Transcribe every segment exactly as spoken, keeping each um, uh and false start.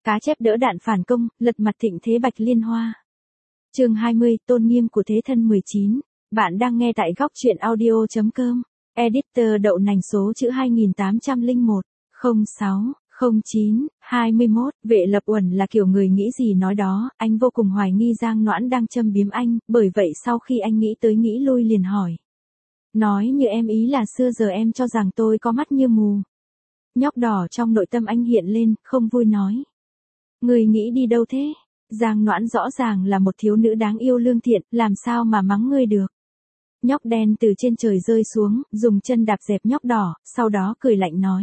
Cá chép đỡ đạn phản công, lật mặt thịnh thế Bạch Liên Hoa. Chương hai mươi, tôn nghiêm của thế thân mười chín. Bạn đang nghe tại góc truyện audio chấm com. Editor đậu nành số chữ hai tám không một, không sáu, không chín, hai mốt. Vệ Lập Uẩn là kiểu người nghĩ gì nói đó, anh vô cùng hoài nghi Giang Noãn đang châm biếm anh, bởi vậy sau khi anh nghĩ tới nghĩ lui liền hỏi. Nói như em ý là xưa giờ em cho rằng tôi có mắt như mù. Nhóc đỏ trong nội tâm anh hiện lên, không vui nói. Người nghĩ đi đâu thế? Giang Noãn rõ ràng là một thiếu nữ đáng yêu lương thiện, làm sao mà mắng ngươi được? Nhóc đen từ trên trời rơi xuống, dùng chân đạp dẹp nhóc đỏ, sau đó cười lạnh nói.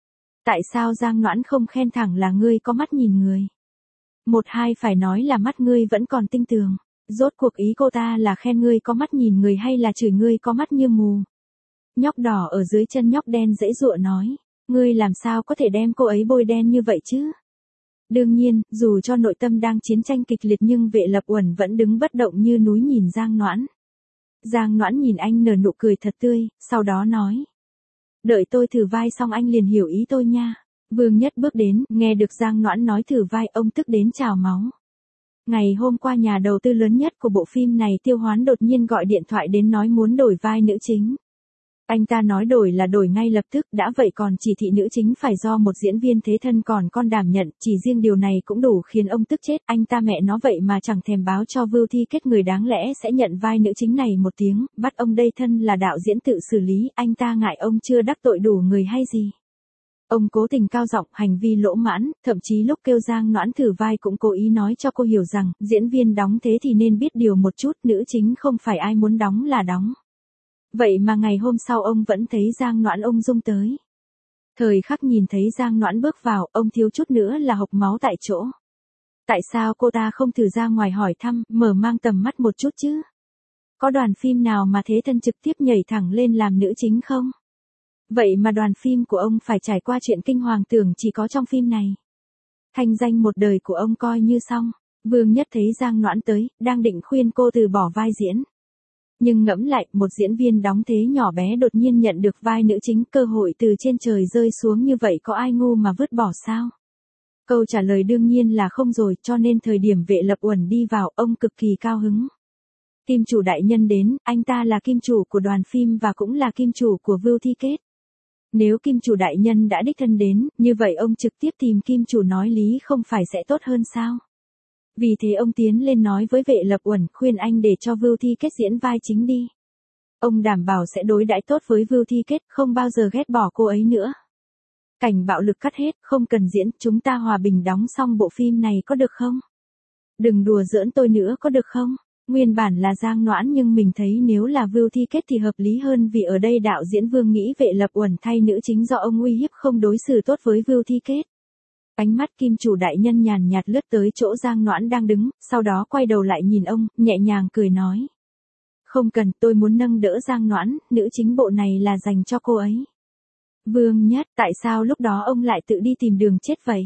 Tại sao Giang Noãn không khen thẳng là ngươi có mắt nhìn người? Một hai phải nói là mắt ngươi vẫn còn tinh tường. Rốt cuộc ý cô ta là khen ngươi có mắt nhìn người hay là chửi ngươi có mắt như mù? Nhóc đỏ ở dưới chân nhóc đen dãy dụa nói. Ngươi làm sao có thể đem cô ấy bôi đen như vậy chứ? Đương nhiên, dù cho nội tâm đang chiến tranh kịch liệt nhưng Vệ Lập Uẩn vẫn đứng bất động như núi nhìn Giang Noãn. Giang Noãn nhìn anh nở nụ cười thật tươi, sau đó nói. Đợi tôi thử vai xong anh liền hiểu ý tôi nha. Vương Nhất bước đến, nghe được Giang Noãn nói thử vai ông tức đến trào máu. Ngày hôm qua nhà đầu tư lớn nhất của bộ phim này Tiêu Hoán đột nhiên gọi điện thoại đến nói muốn đổi vai nữ chính. Anh ta nói đổi là đổi ngay lập tức, đã vậy còn chỉ thị nữ chính phải do một diễn viên thế thân còn con đảm nhận, chỉ riêng điều này cũng đủ khiến ông tức chết, anh ta mẹ nó vậy mà chẳng thèm báo cho Vưu Thi Kết người đáng lẽ sẽ nhận vai nữ chính này một tiếng, bắt ông đây thân là đạo diễn tự xử lý, anh ta ngại ông chưa đắc tội đủ người hay gì. Ông cố tình cao giọng, hành vi lỗ mãn, thậm chí lúc kêu Giang Noãn thử vai cũng cố ý nói cho cô hiểu rằng, diễn viên đóng thế thì nên biết điều một chút, nữ chính không phải ai muốn đóng là đóng. Vậy mà ngày hôm sau ông vẫn thấy Giang Noãn ung dung tới. Thời khắc nhìn thấy Giang Noãn bước vào, ông thiếu chút nữa là hộc máu tại chỗ. Tại sao cô ta không thử ra ngoài hỏi thăm, mở mang tầm mắt một chút chứ? Có đoàn phim nào mà thế thân trực tiếp nhảy thẳng lên làm nữ chính không? Vậy mà đoàn phim của ông phải trải qua chuyện kinh hoàng tưởng chỉ có trong phim này. Thanh danh một đời của ông coi như xong. Vương Nhất thấy Giang Noãn tới, đang định khuyên cô từ bỏ vai diễn. Nhưng ngẫm lại, một diễn viên đóng thế nhỏ bé đột nhiên nhận được vai nữ chính, cơ hội từ trên trời rơi xuống như vậy có ai ngu mà vứt bỏ sao? Câu trả lời đương nhiên là không rồi, cho nên thời điểm Vệ Lập Uẩn đi vào, ông cực kỳ cao hứng. Kim chủ đại nhân đến, anh ta là kim chủ của đoàn phim và cũng là kim chủ của Vưu Thi Kết. Nếu kim chủ đại nhân đã đích thân đến, như vậy ông trực tiếp tìm kim chủ nói lý không phải sẽ tốt hơn sao? Vì thế ông tiến lên nói với Vệ Lập Uẩn, khuyên anh để cho Vưu Thi Kết diễn vai chính đi. Ông đảm bảo sẽ đối đãi tốt với Vưu Thi Kết, không bao giờ ghét bỏ cô ấy nữa. Cảnh bạo lực cắt hết, không cần diễn, chúng ta hòa bình đóng xong bộ phim này có được không? Đừng đùa giỡn tôi nữa có được không? Nguyên bản là Giang Noãn nhưng mình thấy nếu là Vưu Thi Kết thì hợp lý hơn vì ở đây đạo diễn Vương nghĩ Vệ Lập Uẩn thay nữ chính do ông uy hiếp không đối xử tốt với Vưu Thi Kết. Ánh mắt kim chủ đại nhân nhàn nhạt lướt tới chỗ Giang Noãn đang đứng, sau đó quay đầu lại nhìn ông, nhẹ nhàng cười nói. Không cần, tôi muốn nâng đỡ Giang Noãn, nữ chính bộ này là dành cho cô ấy. Vương Nhất, tại sao lúc đó ông lại tự đi tìm đường chết vậy?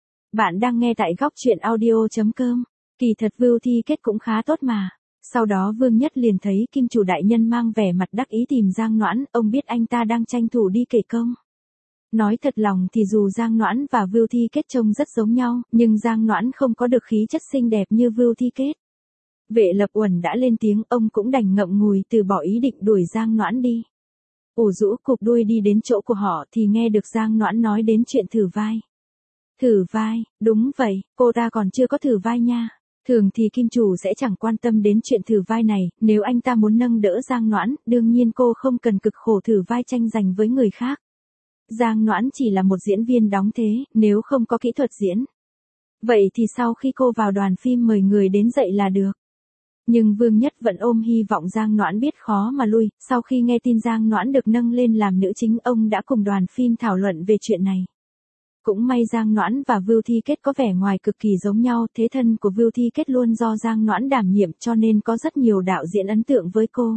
Bạn đang nghe tại góc truyện audio chấm com. Kỳ thật Vưu Thi Kết cũng khá tốt mà. Sau đó Vương Nhất liền thấy kim chủ đại nhân mang vẻ mặt đắc ý tìm Giang Noãn, ông biết anh ta đang tranh thủ đi kể công. Nói thật lòng thì dù Giang Noãn và Vưu Thi Kết trông rất giống nhau, nhưng Giang Noãn không có được khí chất xinh đẹp như Vưu Thi Kết. Vệ Lập Uẩn đã lên tiếng, ông cũng đành ngậm ngùi từ bỏ ý định đuổi Giang Noãn đi. Ủ rũ cụp đuôi đi đến chỗ của họ thì nghe được Giang Noãn nói đến chuyện thử vai. Thử vai, đúng vậy, cô ta còn chưa có thử vai nha. Thường thì kim chủ sẽ chẳng quan tâm đến chuyện thử vai này, nếu anh ta muốn nâng đỡ Giang Noãn, đương nhiên cô không cần cực khổ thử vai tranh giành với người khác. Giang Noãn chỉ là một diễn viên đóng thế, nếu không có kỹ thuật diễn. Vậy thì sau khi cô vào đoàn phim mời người đến dạy là được. Nhưng Vương Nhất vẫn ôm hy vọng Giang Noãn biết khó mà lui, sau khi nghe tin Giang Noãn được nâng lên làm nữ chính ông đã cùng đoàn phim thảo luận về chuyện này. Cũng may Giang Noãn và Vưu Thi Kết có vẻ ngoài cực kỳ giống nhau, thế thân của Vưu Thi Kết luôn do Giang Noãn đảm nhiệm cho nên có rất nhiều đạo diễn ấn tượng với cô.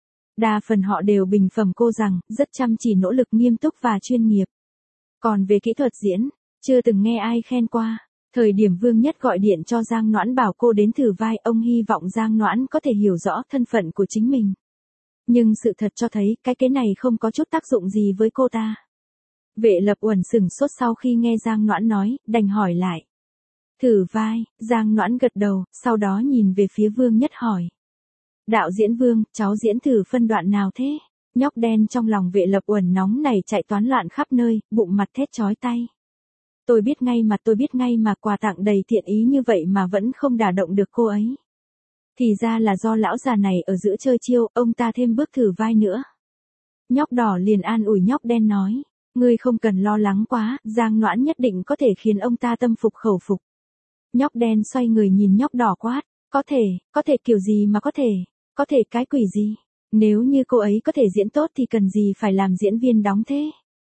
Đa phần họ đều bình phẩm cô rằng, rất chăm chỉ nỗ lực nghiêm túc và chuyên nghiệp. Còn về kỹ thuật diễn, chưa từng nghe ai khen qua. Thời điểm Vương Nhất gọi điện cho Giang Noãn bảo cô đến thử vai, ông hy vọng Giang Noãn có thể hiểu rõ thân phận của chính mình. Nhưng sự thật cho thấy, cái kế này không có chút tác dụng gì với cô ta. Vệ Lập Uẩn sửng sốt sau khi nghe Giang Noãn nói, đành hỏi lại. Thử vai, Giang Noãn gật đầu, sau đó nhìn về phía Vương Nhất hỏi. Đạo diễn Vương, cháu diễn thử phân đoạn nào thế? Nhóc đen trong lòng Vệ Lập Uẩn nóng này chạy toán loạn khắp nơi, bụng mặt thét chói tay. Tôi biết ngay mà tôi biết ngay mà quà tặng đầy thiện ý như vậy mà vẫn không đả động được cô ấy. Thì ra là do lão già này ở giữa chơi chiêu, ông ta thêm bước thử vai nữa. Nhóc đỏ liền an ủi nhóc đen nói, ngươi không cần lo lắng quá, Giang Noãn nhất định có thể khiến ông ta tâm phục khẩu phục. Nhóc đen xoay người nhìn nhóc đỏ quát, có thể, có thể kiểu gì mà có thể, có thể cái quỷ gì, nếu như cô ấy có thể diễn tốt thì cần gì phải làm diễn viên đóng thế.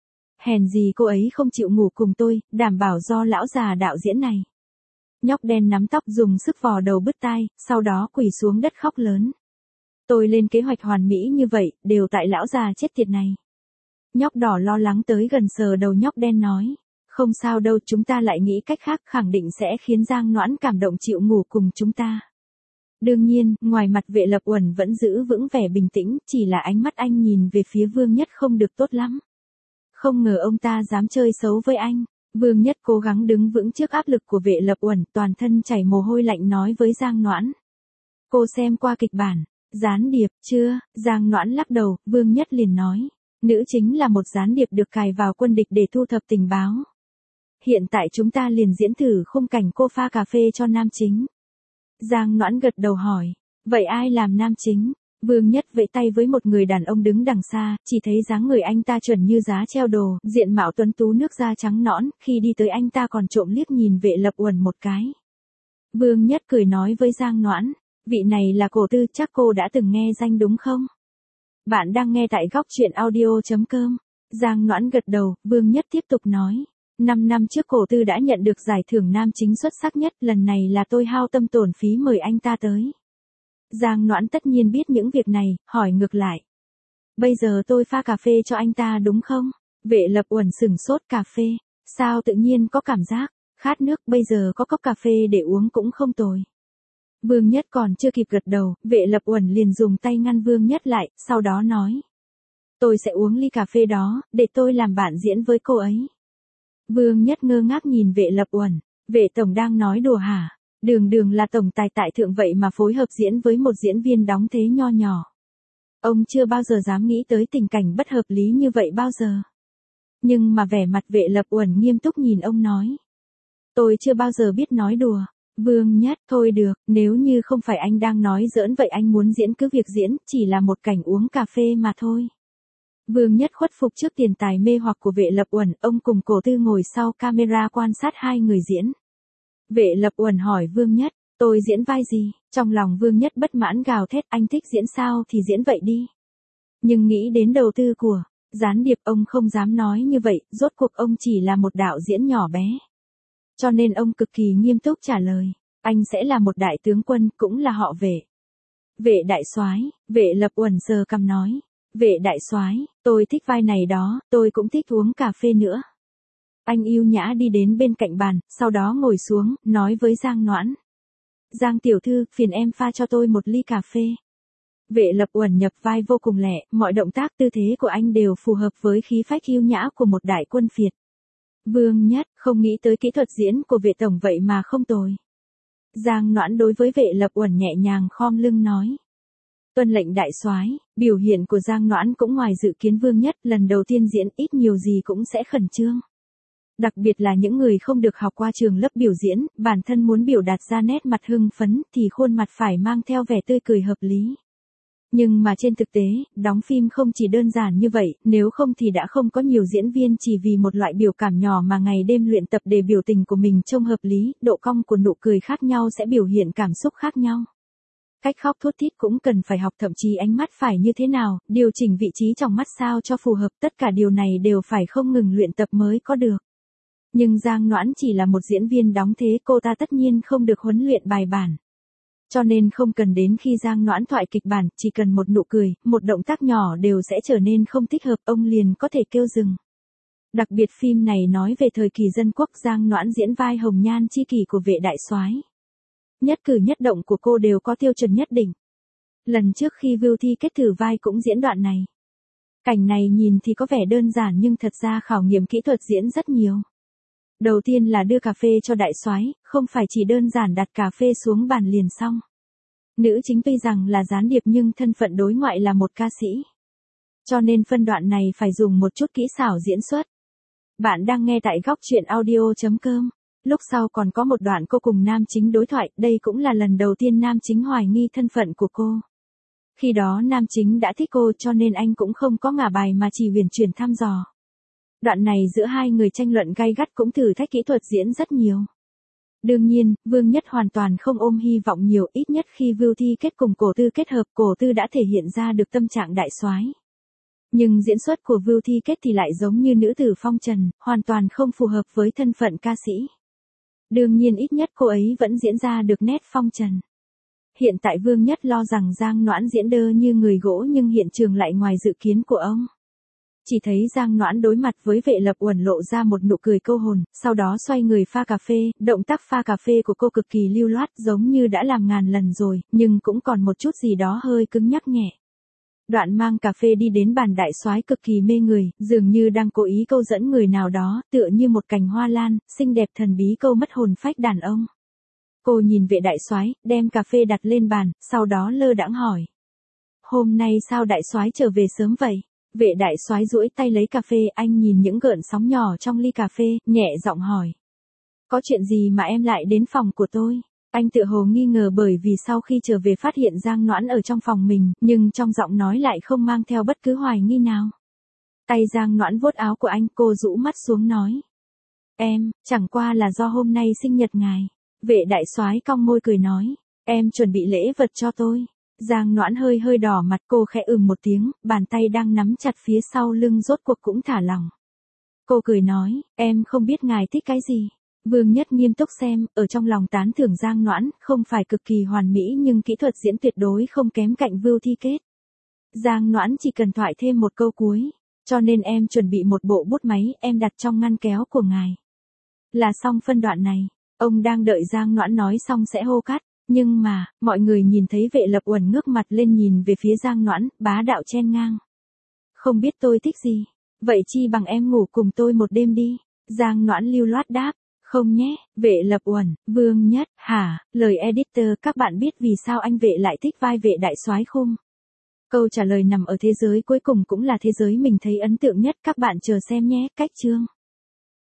Hèn gì cô ấy không chịu ngủ cùng tôi, đảm bảo do lão già đạo diễn này. Nhóc đen nắm tóc dùng sức vò đầu bứt tai, sau đó quỳ xuống đất khóc lớn. Tôi lên kế hoạch hoàn mỹ như vậy, đều tại lão già chết tiệt này. Nhóc đỏ lo lắng tới gần sờ đầu nhóc đen nói. Không sao đâu, chúng ta lại nghĩ cách khác, khẳng định sẽ khiến Giang Noãn cảm động chịu ngủ cùng chúng ta. Đương nhiên, ngoài mặt Vệ Lập Uẩn vẫn giữ vững vẻ bình tĩnh, chỉ là ánh mắt anh nhìn về phía Vương Nhất không được tốt lắm. Không ngờ ông ta dám chơi xấu với anh. Vương Nhất cố gắng đứng vững trước áp lực của Vệ Lập Uẩn, toàn thân chảy mồ hôi lạnh nói với Giang Noãn. Cô xem qua kịch bản, gián điệp, chưa? Giang Noãn lắc đầu, Vương Nhất liền nói. Nữ chính là một gián điệp được cài vào quân địch để thu thập tình báo. Hiện tại chúng ta liền diễn thử khung cảnh cô pha cà phê cho nam chính. Giang Noãn gật đầu hỏi, vậy ai làm nam chính? Vương Nhất vẫy tay với một người đàn ông đứng đằng xa, chỉ thấy dáng người anh ta chuẩn như giá treo đồ, diện mạo tuấn tú nước da trắng nõn, khi đi tới anh ta còn trộm liếc nhìn Vệ Lập Uẩn một cái. Vương Nhất cười nói với Giang Noãn, vị này là Cổ Tư, chắc cô đã từng nghe danh đúng không? Bạn đang nghe tại góc truyện audio chấm com. Giang Noãn gật đầu, Vương Nhất tiếp tục nói. Năm năm trước Cổ Tư đã nhận được giải thưởng nam chính xuất sắc nhất, lần này là tôi hao tâm tổn phí mời anh ta tới. Giang Noãn tất nhiên biết những việc này, hỏi ngược lại. Bây giờ tôi pha cà phê cho anh ta đúng không? Vệ Lập Uẩn sửng sốt, cà phê. Sao tự nhiên có cảm giác khát nước, bây giờ có cốc cà phê để uống cũng không tồi. Vương Nhất còn chưa kịp gật đầu, Vệ Lập Uẩn liền dùng tay ngăn Vương Nhất lại, sau đó nói. Tôi sẽ uống ly cà phê đó, để tôi làm bạn diễn với cô ấy. Vương Nhất ngơ ngác nhìn Vệ Lập Uẩn, Vệ tổng đang nói đùa hả? Đường đường là tổng tài tại thượng vậy mà phối hợp diễn với một diễn viên đóng thế nho nhỏ. Ông chưa bao giờ dám nghĩ tới tình cảnh bất hợp lý như vậy bao giờ. Nhưng mà vẻ mặt Vệ Lập Uẩn nghiêm túc nhìn ông nói. Tôi chưa bao giờ biết nói đùa. Vương Nhất, thôi được, nếu như không phải anh đang nói giỡn vậy anh muốn diễn cứ việc diễn, chỉ là một cảnh uống cà phê mà thôi. Vương Nhất khuất phục trước tiền tài mê hoặc của Vệ Lập Uẩn, ông cùng Cổ Tư ngồi sau camera quan sát hai người diễn. Vệ Lập Uẩn hỏi Vương Nhất, tôi diễn vai gì? Trong lòng Vương Nhất bất mãn gào thét, anh thích diễn sao thì diễn vậy đi. Nhưng nghĩ đến đầu tư của gián điệp, ông không dám nói như vậy, rốt cuộc ông chỉ là một đạo diễn nhỏ bé. Cho nên ông cực kỳ nghiêm túc trả lời, anh sẽ là một đại tướng quân, cũng là họ Vệ. Vệ đại soái, Vệ Lập Uẩn sờ cằm nói, Vệ đại soái, tôi thích vai này đó, tôi cũng thích uống cà phê nữa. Anh yêu nhã đi đến bên cạnh bàn, sau đó ngồi xuống, nói với Giang Noãn. Giang tiểu thư, phiền em pha cho tôi một ly cà phê. Vệ Lập Uẩn nhập vai vô cùng lẹ, mọi động tác tư thế của anh đều phù hợp với khí phách yêu nhã của một đại quân phiệt. Vương Nhất, không nghĩ tới kỹ thuật diễn của Vệ tổng vậy mà không tồi. Giang Noãn đối với Vệ Lập Uẩn nhẹ nhàng khom lưng nói. Tuân lệnh đại soái. Biểu hiện của Giang Noãn cũng ngoài dự kiến Vương Nhất, lần đầu tiên diễn ít nhiều gì cũng sẽ khẩn trương. Đặc biệt là những người không được học qua trường lớp biểu diễn, bản thân muốn biểu đạt ra nét mặt hưng phấn thì khuôn mặt phải mang theo vẻ tươi cười hợp lý. Nhưng mà trên thực tế, đóng phim không chỉ đơn giản như vậy, nếu không thì đã không có nhiều diễn viên chỉ vì một loại biểu cảm nhỏ mà ngày đêm luyện tập để biểu tình của mình trông hợp lý, độ cong của nụ cười khác nhau sẽ biểu hiện cảm xúc khác nhau. Cách khóc thút thít cũng cần phải học, thậm chí ánh mắt phải như thế nào, điều chỉnh vị trí trong mắt sao cho phù hợp, tất cả điều này đều phải không ngừng luyện tập mới có được. Nhưng Giang Noãn chỉ là một diễn viên đóng thế, cô ta tất nhiên không được huấn luyện bài bản. Cho nên không cần đến khi Giang Noãn thoại kịch bản, chỉ cần một nụ cười, một động tác nhỏ đều sẽ trở nên không thích hợp, ông liền có thể kêu dừng. Đặc biệt phim này nói về thời kỳ dân quốc, Giang Noãn diễn vai hồng nhan chi kỷ của Vệ đại soái. Nhất cử nhất động của cô đều có tiêu chuẩn nhất định. Lần trước khi Vưu Thi kết thử vai cũng diễn đoạn này. Cảnh này nhìn thì có vẻ đơn giản nhưng thật ra khảo nghiệm kỹ thuật diễn rất nhiều. Đầu tiên là đưa cà phê cho đại soái, không phải chỉ đơn giản đặt cà phê xuống bàn liền xong. Nữ chính tuy rằng là gián điệp nhưng thân phận đối ngoại là một ca sĩ. Cho nên phân đoạn này phải dùng một chút kỹ xảo diễn xuất. Bạn đang nghe tại góc truyện audio chấm com. Lúc sau còn có một đoạn cô cùng nam chính đối thoại, đây cũng là lần đầu tiên nam chính hoài nghi thân phận của cô. Khi đó nam chính đã thích cô cho nên anh cũng không có ngả bài mà chỉ huyền chuyển thăm dò. Đoạn này giữa hai người tranh luận gay gắt cũng thử thách kỹ thuật diễn rất nhiều. Đương nhiên, Vương Nhất hoàn toàn không ôm hy vọng nhiều, ít nhất khi Vưu Thi Kết cùng Cổ Tư kết hợp, Cổ Tư đã thể hiện ra được tâm trạng đại soái. Nhưng diễn xuất của Vưu Thi Kết thì lại giống như nữ tử phong trần, hoàn toàn không phù hợp với thân phận ca sĩ. Đương nhiên ít nhất cô ấy vẫn diễn ra được nét phong trần. Hiện tại Vương Nhất lo rằng Giang Noãn diễn đơ như người gỗ nhưng hiện trường lại ngoài dự kiến của ông. Chỉ thấy Giang Noãn đối mặt với Vệ Lập Uẩn lộ ra một nụ cười câu hồn, sau đó xoay người pha cà phê, động tác pha cà phê của cô cực kỳ lưu loát giống như đã làm ngàn lần rồi, nhưng cũng còn một chút gì đó hơi cứng nhắc nhẹ. Đoạn mang cà phê đi đến bàn đại soái cực kỳ mê người, dường như đang cố ý câu dẫn người nào đó, tựa như một cành hoa lan, xinh đẹp thần bí câu mất hồn phách đàn ông. Cô nhìn vệ đại soái, đem cà phê đặt lên bàn, sau đó lơ đãng hỏi. Hôm nay sao đại soái trở về sớm vậy? Vệ đại soái duỗi tay lấy cà phê, anh nhìn những gợn sóng nhỏ trong ly cà phê, nhẹ giọng hỏi. Có chuyện gì mà em lại đến phòng của tôi? Anh tự hồ nghi ngờ bởi vì sau khi trở về phát hiện Giang Noãn ở trong phòng mình, nhưng trong giọng nói lại không mang theo bất cứ hoài nghi nào. Tay Giang Noãn vuốt áo của anh, cô rũ mắt xuống nói. Em, chẳng qua là do hôm nay sinh nhật ngài. Vệ đại soái cong môi cười nói. Em chuẩn bị lễ vật cho tôi. Giang Noãn hơi hơi đỏ mặt, cô khẽ ừm một tiếng, bàn tay đang nắm chặt phía sau lưng rốt cuộc cũng thả lỏng. Cô cười nói, em không biết ngài thích cái gì. Vương Nhất nghiêm túc xem, ở trong lòng tán thưởng Giang Noãn, không phải cực kỳ hoàn mỹ nhưng kỹ thuật diễn tuyệt đối không kém cạnh Vưu Thi Kết. Giang Noãn chỉ cần thoại thêm một câu cuối, cho nên em chuẩn bị một bộ bút máy, em đặt trong ngăn kéo của ngài. Là xong phân đoạn này, ông đang đợi Giang Noãn nói xong sẽ hô cắt, nhưng mà, mọi người nhìn thấy Vệ Lập Uẩn ngước mặt lên nhìn về phía Giang Noãn, bá đạo chen ngang. Không biết tôi thích gì, vậy chi bằng em ngủ cùng tôi một đêm đi. Giang Noãn lưu loát đáp. Không nhé, Vệ Lập Uẩn, Vương Nhất, hả, lời editor, các bạn biết vì sao anh Vệ lại thích vai vệ đại soái không? Câu trả lời nằm ở thế giới cuối cùng cũng là thế giới mình thấy ấn tượng nhất, các bạn chờ xem nhé, cách chương.